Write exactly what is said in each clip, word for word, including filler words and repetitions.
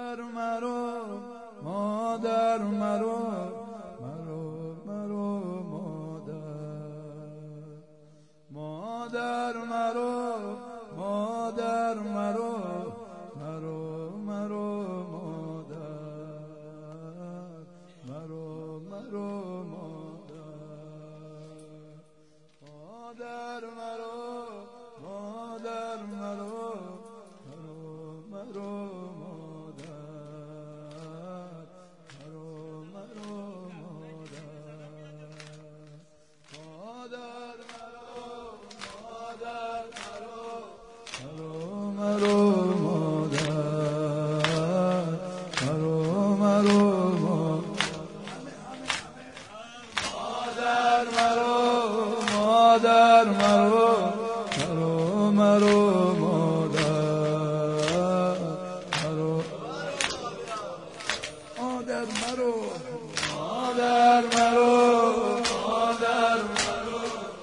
مادر مرو مادر مرو مرو مرو مادر مادر مرو مادر مرو مرو مرو مادر مرو مرو مادر مرو مادر مرو مرو مرو مادر مرو مرو مرو مادر مرو مادر مرو مادر مرو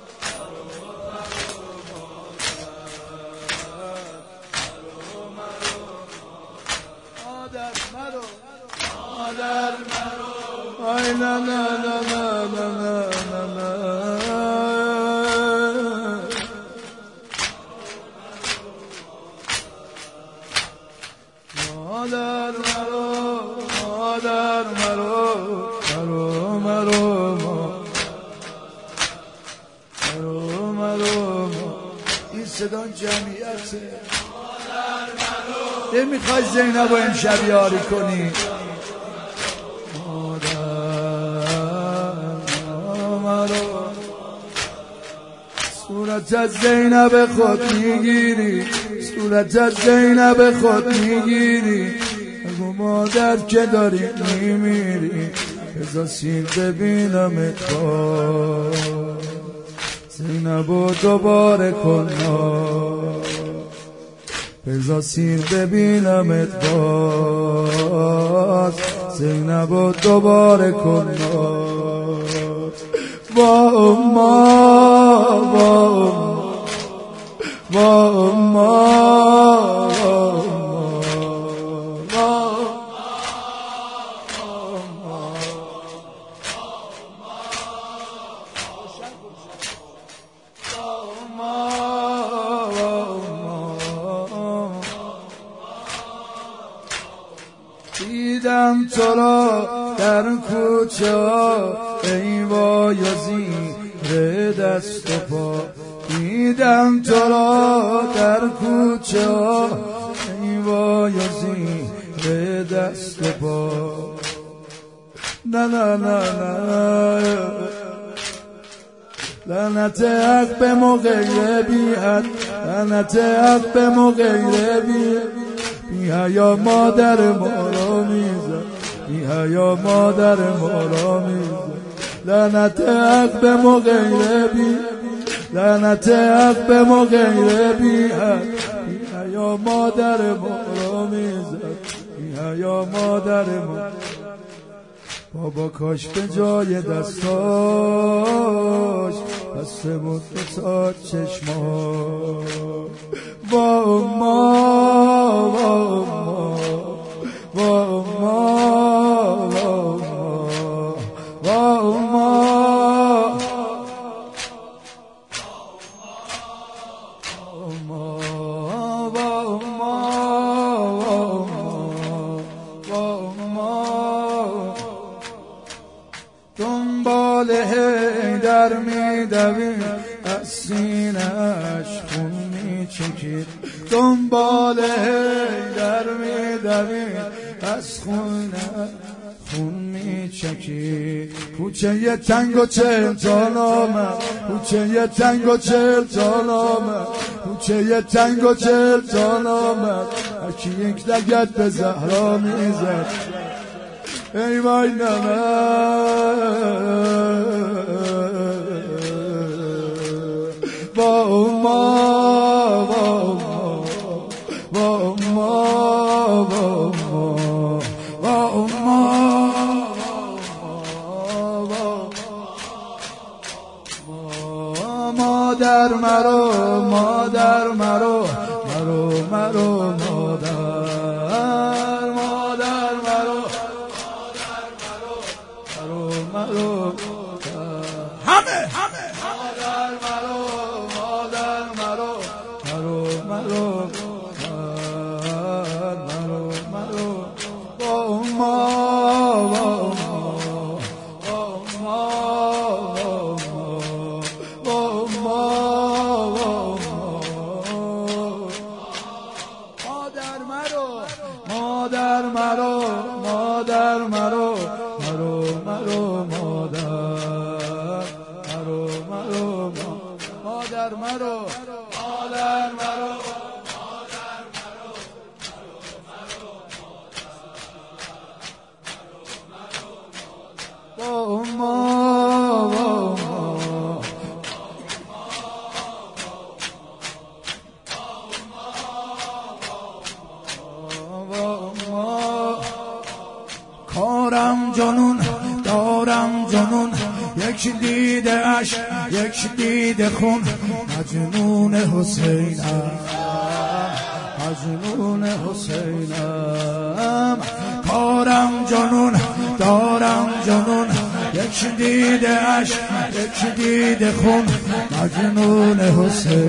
مادر مرو مادر مرو آی لا لا لا لا لا لا مادر مرو مادر مرو مرو مرو مرو مرو این صدا جمعیته. نمیخوای زینب رو امشب یاری کنی؟ مادر مرو صورت از زینب خود میگیری، صورت از زینب خود میگیری، اگه مادر که داری میمیری، بذار سیر ببینم اتخواه زینب رو دوباره کن بذار سیر ببینم اتخواه زینب رو دوباره کن با اما با با اما دیدم تو را در کوچه ای وای زیر دست و پا، دیدم تو را در کوچه ای وای زیر دست و پا. نه نه نه نه لعنت حق به موقع بیاد، لعنت حق به موقع بیاد، بی حیا مادر ما را میزد، بی حیا مادر ما را میزد، لعنت حق به موقع بی، لعنت حق به موقع بیاد، بی حیا مادر ما را میزد، بی حیا مادر ما. بابا کاش به جای دستاش بسته بود تا چشما. با ما با ما با ما با ما دنبال حیدر میدوید از سینه‌اش خون میچکید، دنبال حیدر میدوید از خونه خون میچکید. کوچه یه تنگ و چهل تال آمد، کوچه یه تنگ و چهل تال آمد، کوچه یه تنگ و چهل تال آمد، هرکی یک لگد به زهرا میزد. ای وای نمه با ما با ما با ما با ما با ما مادر مرو مادر مرو مرو مرو مادر مادر مرو مرو مرو با ما با ما با ما مادر مرو مادر مرو مادر مرو مرو مرو مادر مرو مرو مادر مرو مادر مرو با ما کارم جنون دارم جنون یک دیده عشق یک دیده خون مجنون حسینم مجنون حسینم کارم جنون دارم جنون یک دیده عشق یک دیده خون مجنون حسین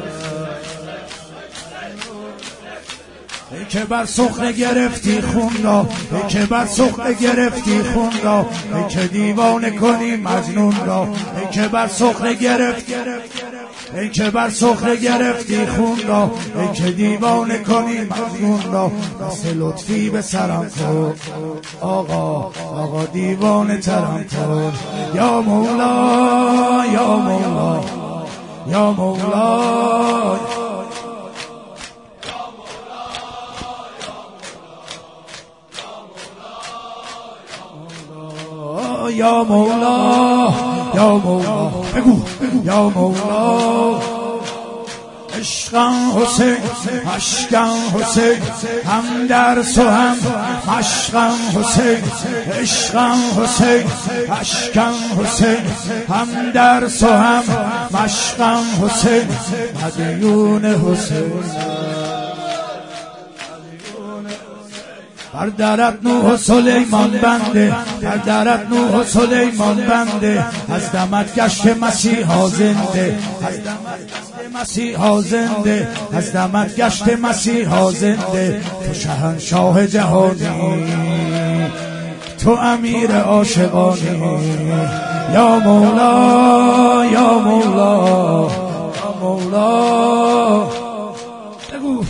ای که بر سخره گرفتی خون را ای که بر سخره گرفتی خون را ای که دیوانه کنی مجنون را ای که بر سخره گرفتی ای که بر سخره گرفتی خون را ای که دیوانه کنی مجنون را دست لطفی به سرم کن آقا آقا دیوانه ترم کن یا مولا یا مولا یا مولا یا مولا یا مولا بگو یا مولا عشقم حسین عشقم حسین هم درس و هم مشقم حسین عشقم حسین عشقم حسین هم درس و هم مشقم حسین مدیون حسین بر درت نوح و سلیمان بنده بر درت نوح و سلیمان بنده از دمت گشت مسیحا زنده از دمت گشت مسیحا زنده از دمت گشت مسیحا زنده تو شهنشاه جهانی تو امیر عاشقانی یا مولا یا مولا یا مولا بگو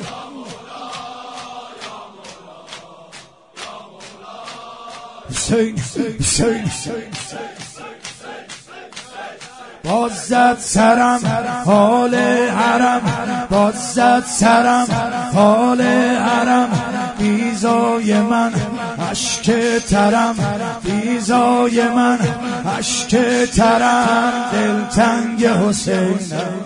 حسین حسین باز زد سرم حال حرم باز زد سرم حال حرم بیزای من اشک ترم بیزای من اشک ترم دلتنگ حسین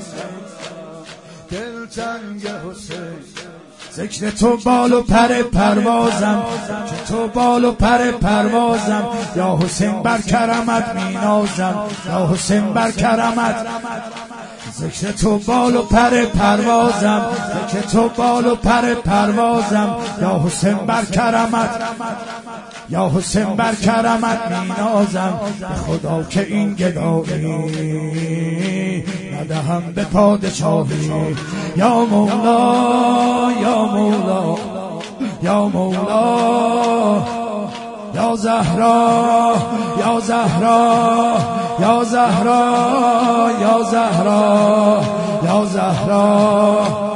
دلتنگ حسین ذکر تو بال و پر پروازم که تو بال و پر پروازم یا حسین بر کرمت مینازم یا حسین بر کرمت ذکر تو بال و پر پروازم ذکر تو بال و پر پروازم یا حسین بر کرمت یا حسین بر کرمت مینازم به خدا که این گدایی ندهم به پادشاهی یا مولا یا مولا یا مولا یا زهرا یا زهرا یا زهرا یا زهرا یا زهرا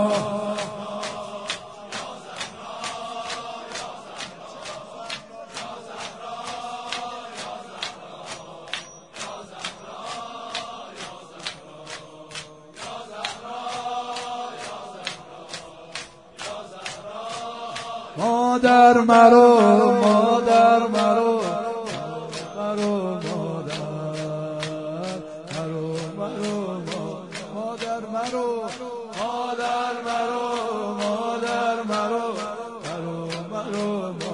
مادر مرو مادر مرو مرو مادر مرو مرو مادر مرو مادر مرو مادر مرو مرو مرو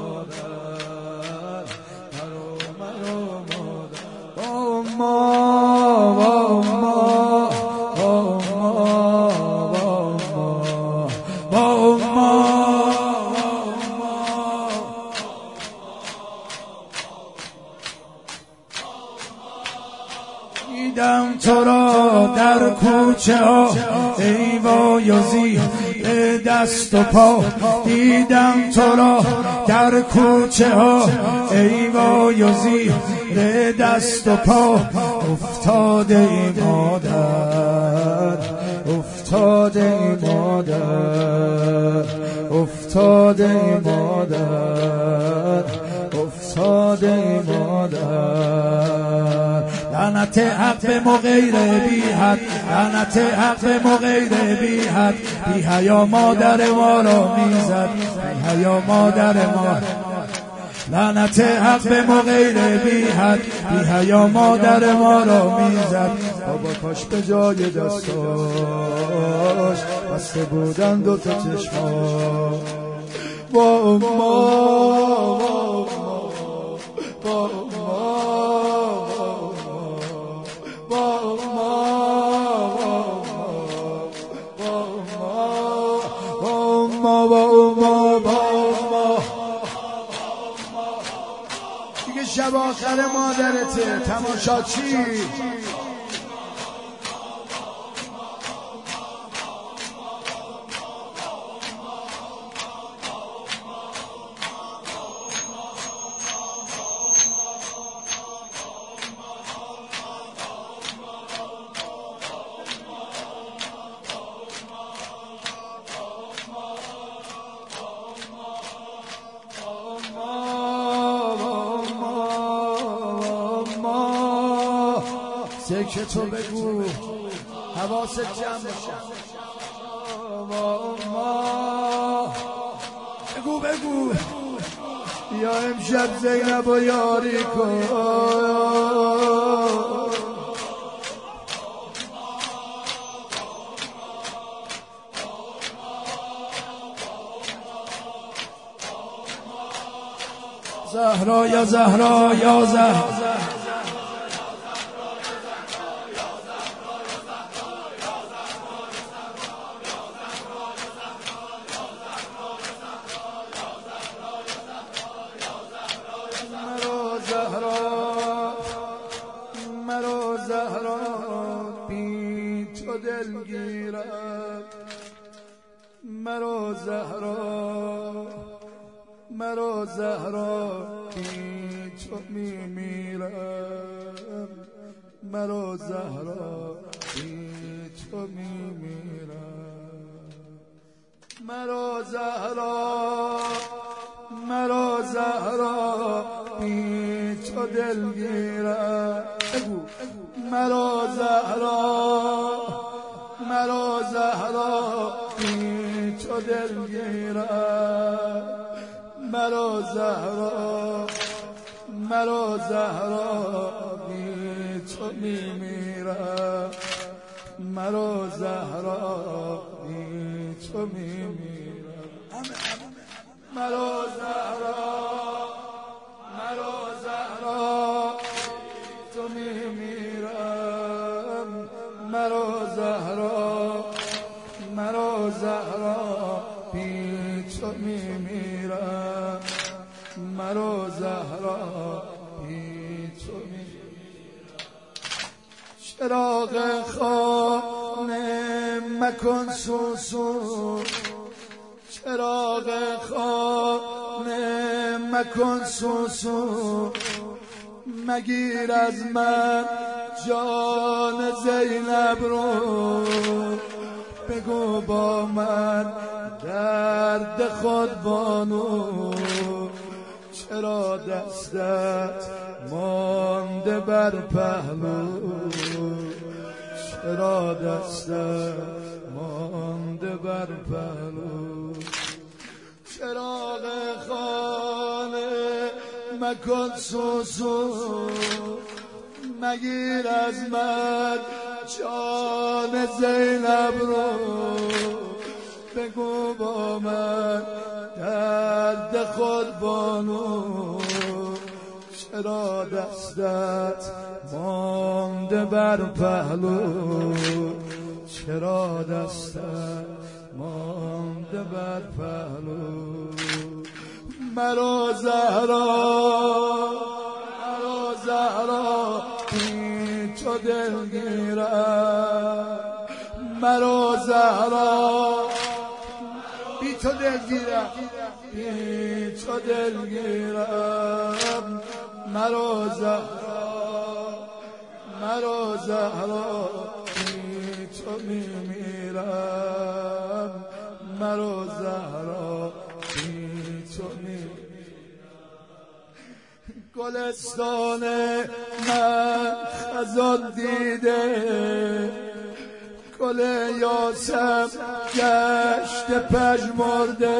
مادر مرو مرو مادر با ما با ما با ما با ما دیدم تو را در کوچه ها ای وایزی زیر دست و پا دیدم تو را در کوچه ها ای وای و زیر دست و پا افتاده ای مادر افتاده ای مادر افتاده ای مادر افتاده ای مادر لعنت حق به ما غیر بی حد لعنت حق به ما غیر بی حد بی حیا مادر ما را میزد بی حیا مادر ما لعنت حق به ما غیر بی حد بی حیا مادر ما را میزد بابا کاش به جای دستاش بسته بودن دو تا چشما با ما با شب آخر مادرته تماشاچی سکه تو بگو حواست جمع باشه بگو بگو یا امشب زینب و یاری کن زهرا یا زهرا یا زهرا مرا زهرا بی تو دلگیرم مرا زهرا مرا زهرا بی تو میمیرم مرا زهرا بی تو میمیرم مرا زهرا مرا زهرا بی تو دلگیرم مرا زهرا مرا زهرا بی تو دلگیرم مرا زهرا مرا زهرا بی تو میمیرم مرا زهرا بی تو میمیرم مرا زهرا مرا زهرا تو میمیرم مرا زهرا مرا زهرا بی تو میمیرم مرا زهرا بی تو میمیرم چراغ خانه مکن سوسو چراغ خانه مکن سوسو مگیر از من جان زینب رو بگو با من درد خود بانو چرا دستت مانده بر پهلو چرا دستت مانده بر پهلو چراغ خانه مکن سوسو مگیر از من جان زینب رو بگو با من درد خود بانو چرا دستت مانده بر پهلو چرا دستت مانده بر پهلو مرا زهرا مرا زهرا بی تو دلگیرم مرا زهرا تو دلگیرم بی تو دلگیرم مرا زهرا مرا زهرا بی تو میمیرم مرا زهرا بی تو میمیرم گلستان من خزان دیده گل یاسم گشت پژمرده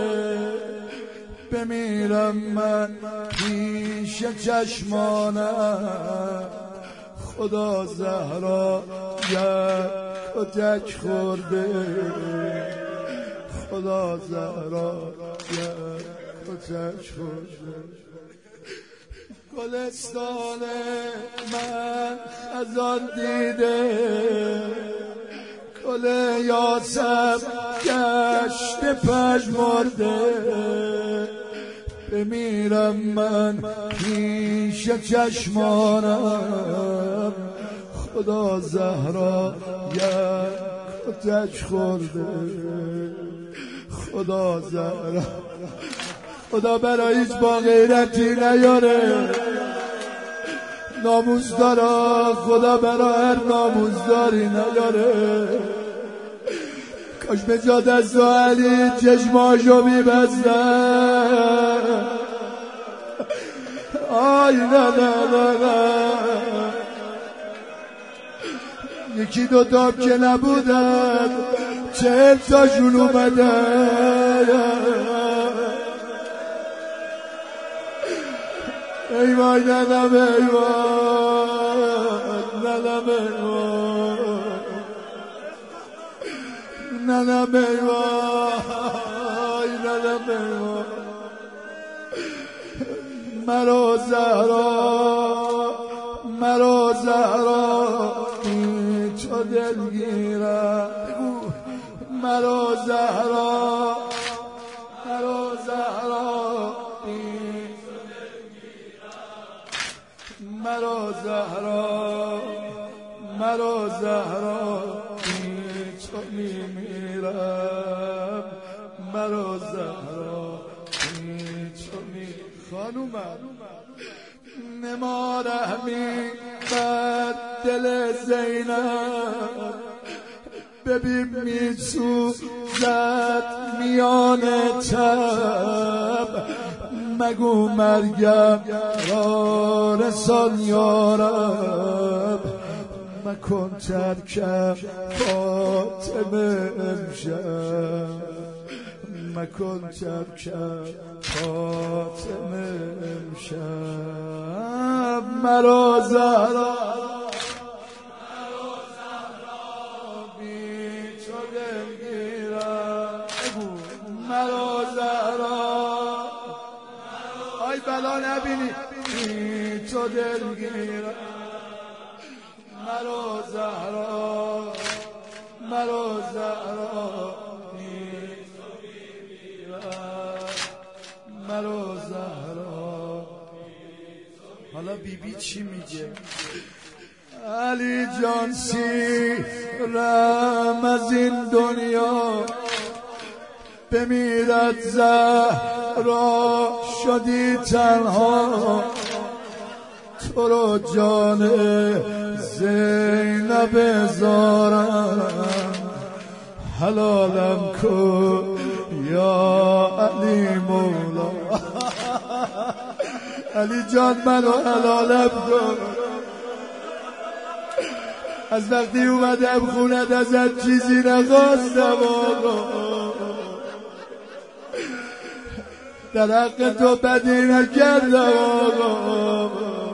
بمیرم من پیش چشمانم خدا زهرا یک کتک خورده خدا زهرا یک کتک خورده گلستان من خزان دیده گل یاسم گشت پژمرده بمیرم من پیش چشمانم خدا زهرا یک کتک خورده خدا زهرا خدا برای هیچ با غیرتی نیاره ناموز داره خدا برای هر ناموزداری نیاره کاش به جا دست و علی چشماشو میبستن آی نه نه نه نه یکی دو تاب که نبودن چهل تاشون اومدن ای وای ندم ای وای ندم ای وای ندم ای وای ندم ای وای مرا زهرا مرا زهرا بی تو دلگیرم مرا زهرا مرا زهرا مرا زهرا مرا زهرا بی تو میمیرم مرا زهرا بی تو میمیرم خانومم نما رحمی بر دل زینب ببین میسوزد میان تب مگو مرگم را رسان یارب مکن ترکم فاطمه امشب مکن ترکم فاطمه امشب مرا زهرا بی تو دلگیرم مرا زهرا آی بلا نبینی بی تو دلگیرم مرا زهرا مرا زهرا بی تو میمیرم مرا زهرا حالا بی بی چی میگه علی جان سیرم از این دنیا بمیرد زهرا شدی تنها تو رو جان زینب زارم حلالم کن یا علی مولا علی جان منو حلالم کن از وقتی اومدم خونت ازت چیزی نخواستم آقا در حق تو بدی نکردم آقا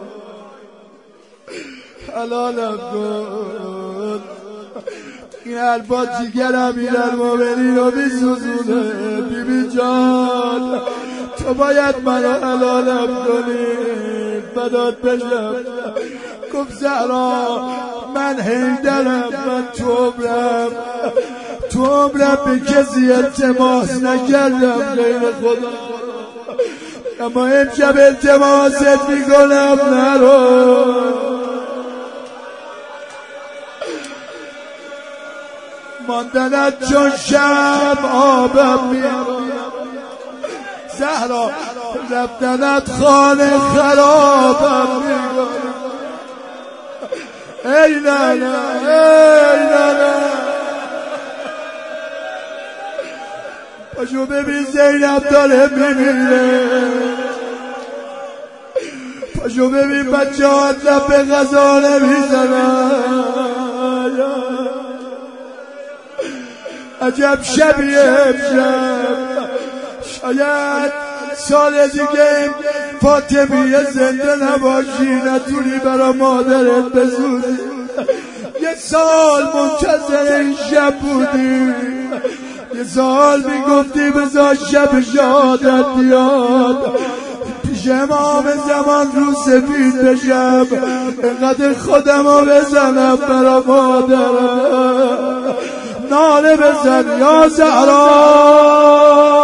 حلالم کن این حرفا جیگرم میرن مومنین رو میسوزونه بی بی جان تو باید منو حلالم کنی بدات بشم گفت زهرا من حیدرم من تو عمرم تو عمرم به کسی التماس نکردم غیر خدا اما امشب التماست میکنم نرو ماندنت چون شب آبم میارم زهرا رفتنت خانه خرابم میکنم ای نانا ای نانا پاشو ببین زینب داره میمیره پاشو ببین بچه ها لب غذا نمیزنن عجب شبیه امشب شاید سال دیگه فاطمیه زنده نباشی نتونی برا مادرت بزوری یه سال منتظر این شب بودی یه سال میگفتی بذار شب یادت بیاد پیش امام زمان رو سفید بشم اینقدر خودمو بزنم برا مادرم ناله بزن یا زهرا